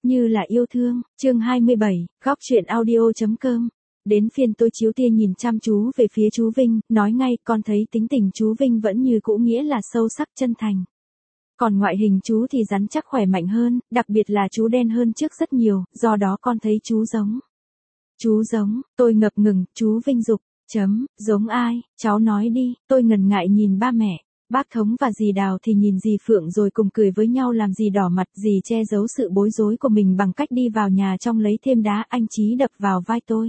Như là yêu thương, chương 27, góc truyện audio.com. Đến phiên tôi chiếu tia nhìn chăm chú về phía chú Vinh, nói ngay con thấy tính tình chú Vinh vẫn như cũ, nghĩa là sâu sắc chân thành. Còn ngoại hình chú thì rắn chắc khỏe mạnh hơn, đặc biệt là chú đen hơn trước rất nhiều, do đó con thấy chú giống. Chú giống, tôi ngập ngừng, chú Vinh dục, giống ai, cháu nói đi, tôi ngần ngại nhìn ba mẹ. Bác Thống và dì Đào thì nhìn dì Phượng rồi cùng cười với nhau làm dì đỏ mặt, dì che giấu sự bối rối của mình bằng cách đi vào nhà trong lấy thêm đá, anh Chí đập vào vai tôi.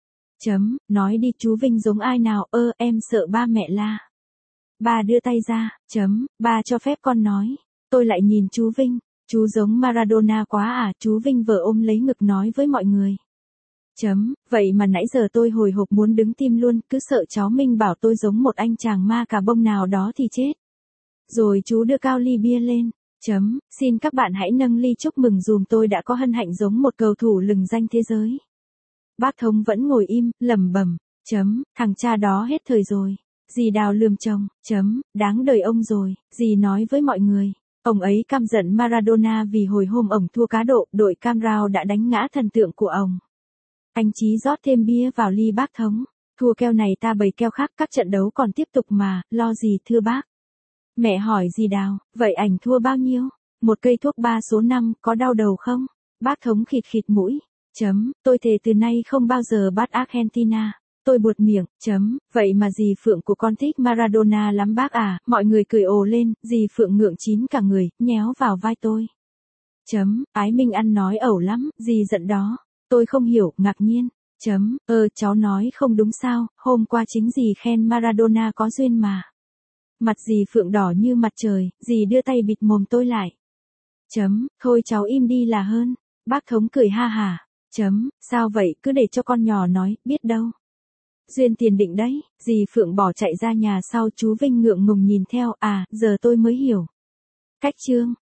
Nói đi chú Vinh giống ai nào, em sợ ba mẹ la. Ba đưa tay ra, ba cho phép con nói. Tôi lại nhìn chú Vinh, chú giống Maradona quá à, chú Vinh vờ ôm lấy ngực nói với mọi người. Vậy mà nãy giờ tôi hồi hộp muốn đứng tim luôn, cứ sợ cháu Minh bảo tôi giống một anh chàng ma cà bông nào đó thì chết. Rồi chú đưa cao ly bia lên. Xin các bạn hãy nâng ly chúc mừng dùm tôi đã có hân hạnh giống một cầu thủ lừng danh thế giới. Bác Thống vẫn ngồi im, lẩm bẩm. Thằng cha đó hết thời rồi. Dì Đào lườm chồng. Đáng đời ông rồi, dì nói với mọi người. Ông ấy căm giận Maradona vì hồi hôm ổng thua cá độ, đội Cam Rao đã đánh ngã thần tượng của ổng. Anh Chí rót thêm bia vào ly bác Thống. Thua keo này ta bày keo khác, các trận đấu còn tiếp tục mà, lo gì thưa bác. Mẹ hỏi dì Đào, vậy ảnh thua bao nhiêu? Một cây thuốc 3 số 5, có đau đầu không? Bác Thống khịt khịt mũi. Tôi thề từ nay không bao giờ bắt Argentina. Tôi buột miệng. Vậy mà dì Phượng của con thích Maradona lắm bác à? Mọi người cười ồ lên, dì Phượng ngượng chín cả người, nhéo vào vai tôi. Ái Minh ăn nói ẩu lắm, dì giận đó. Tôi không hiểu, ngạc nhiên. Cháu nói không đúng sao, hôm qua chính dì khen Maradona có duyên mà. Mặt dì Phượng đỏ như mặt trời, dì đưa tay bịt mồm tôi lại. Thôi cháu im đi là hơn. Bác Thống cười ha hả. Sao vậy, cứ để cho con nhỏ nói, biết đâu. Duyên tiền định đấy, dì Phượng bỏ chạy ra nhà sau, chú Vinh ngượng ngùng nhìn theo, giờ tôi mới hiểu. Cách chương.